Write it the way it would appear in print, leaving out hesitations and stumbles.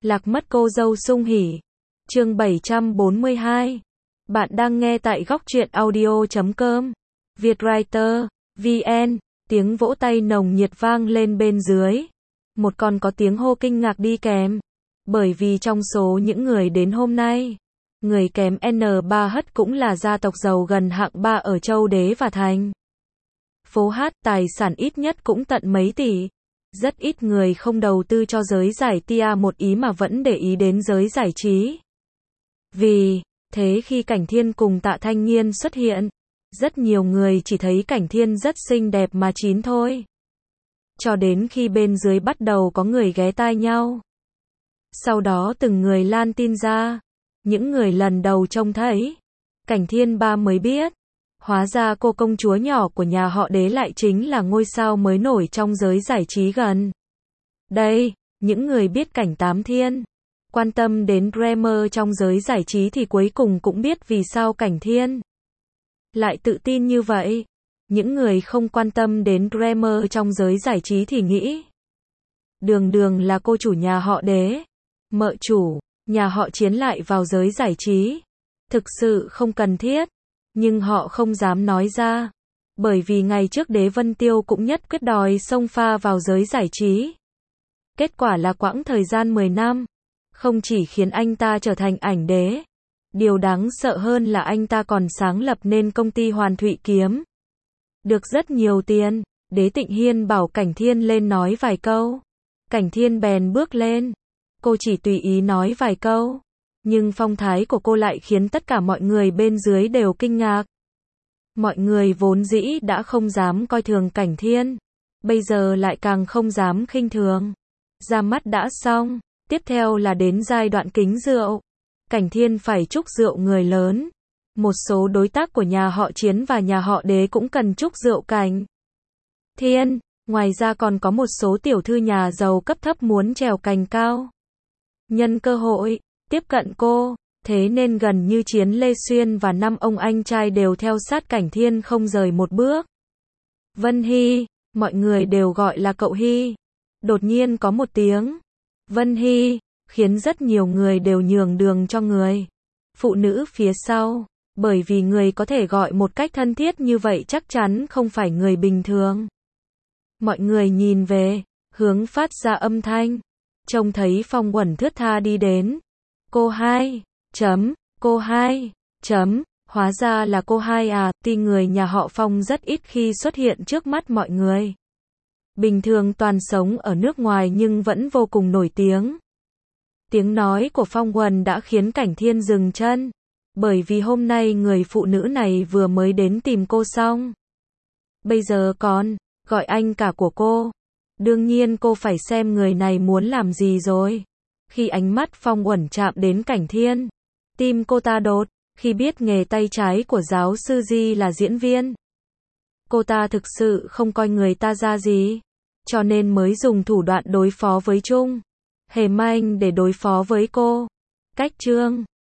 Lạc mất cô dâu sung hỉ. Chương 742. Bạn đang nghe tại góc truyện audio.com. Vietwriter, VN, tiếng vỗ tay nồng nhiệt vang lên bên dưới. Một còn có tiếng hô kinh ngạc đi kèm. Bởi vì trong số những người đến hôm nay, người kém N3 Hất cũng là gia tộc giàu gần hạng 3 ở châu Đế và Thành phố Hát, tài sản ít nhất cũng tận mấy tỷ. Rất ít người không đầu tư cho giới giải tia một ý mà vẫn để ý đến giới giải trí. Vì thế khi Cảnh Thiên cùng Tạ Thanh Nghiên xuất hiện, rất nhiều người chỉ thấy Cảnh Thiên rất xinh đẹp mà chín thôi. Cho đến khi bên dưới bắt đầu có người ghé tai nhau. Sau đó từng người lan tin ra. Những người lần đầu trông thấy Cảnh Thiên ba mới biết, hóa ra cô công chúa nhỏ của nhà họ Đế lại chính là ngôi sao mới nổi trong giới giải trí gần đây. Những người biết Cảnh Tám Thiên, quan tâm đến Dreamer trong giới giải trí thì cuối cùng cũng biết vì sao Cảnh Thiên lại tự tin như vậy. Những người không quan tâm đến Dreamer trong giới giải trí thì nghĩ đường đường là cô chủ nhà họ Đế, mợ chủ nhà họ Chiến lại vào giới giải trí. Thực sự không cần thiết, nhưng họ không dám nói ra. Bởi vì ngày trước Đế Vân Tiêu cũng nhất quyết đòi xông pha vào giới giải trí. Kết quả là quãng thời gian 10 năm, không chỉ khiến anh ta trở thành ảnh đế, điều đáng sợ hơn là anh ta còn sáng lập nên công ty Hoàn Thụy Kiếm. Được rất nhiều tiền. Đế Tịnh Hiên bảo Cảnh Thiên lên nói vài câu. Cảnh Thiên bèn bước lên. Cô chỉ tùy ý nói vài câu, nhưng phong thái của cô lại khiến tất cả mọi người bên dưới đều kinh ngạc. Mọi người vốn dĩ đã không dám coi thường Cảnh Thiên, bây giờ lại càng không dám khinh thường. Ra mắt đã xong, tiếp theo là đến giai đoạn kính rượu. Cảnh Thiên phải chúc rượu người lớn. Một số đối tác của nhà họ Chiến và nhà họ Đế cũng cần chúc rượu Cảnh Thiên. Ngoài ra còn có một số tiểu thư nhà giàu cấp thấp muốn trèo cành cao. Nhân cơ hội tiếp cận cô, thế nên gần như Chiến Lê Xuyên và 5 ông anh trai đều theo sát Cảnh Thiên không rời một bước. Vân Hy, mọi người đều gọi là cậu Hy. Đột nhiên có một tiếng Vân Hy, khiến rất nhiều người đều nhường đường cho người phụ nữ phía sau. Bởi vì người có thể gọi một cách thân thiết như vậy chắc chắn không phải người bình thường. Mọi người nhìn về hướng phát ra âm thanh, trông thấy Phong Uẩn thướt tha đi đến. Cô hai, cô hai, hóa ra là cô hai à. Tuy người nhà họ Phong rất ít khi xuất hiện trước mắt mọi người, bình thường toàn sống ở nước ngoài nhưng vẫn vô cùng nổi tiếng. Tiếng nói của Phong Uẩn đã khiến Cảnh Thiên dừng chân, bởi vì hôm nay người phụ nữ này vừa mới đến tìm cô xong, bây giờ còn gọi anh cả của cô. Đương nhiên cô phải xem người này muốn làm gì rồi. Khi ánh mắt Phong Uẩn chạm đến Cảnh Thiên, tim cô ta đột. Khi biết nghề tay trái của giáo sư Di là diễn viên, cô ta thực sự không coi người ta ra gì, cho nên mới dùng thủ đoạn đối phó với Trung Hề Manh để đối phó với cô. Cách chương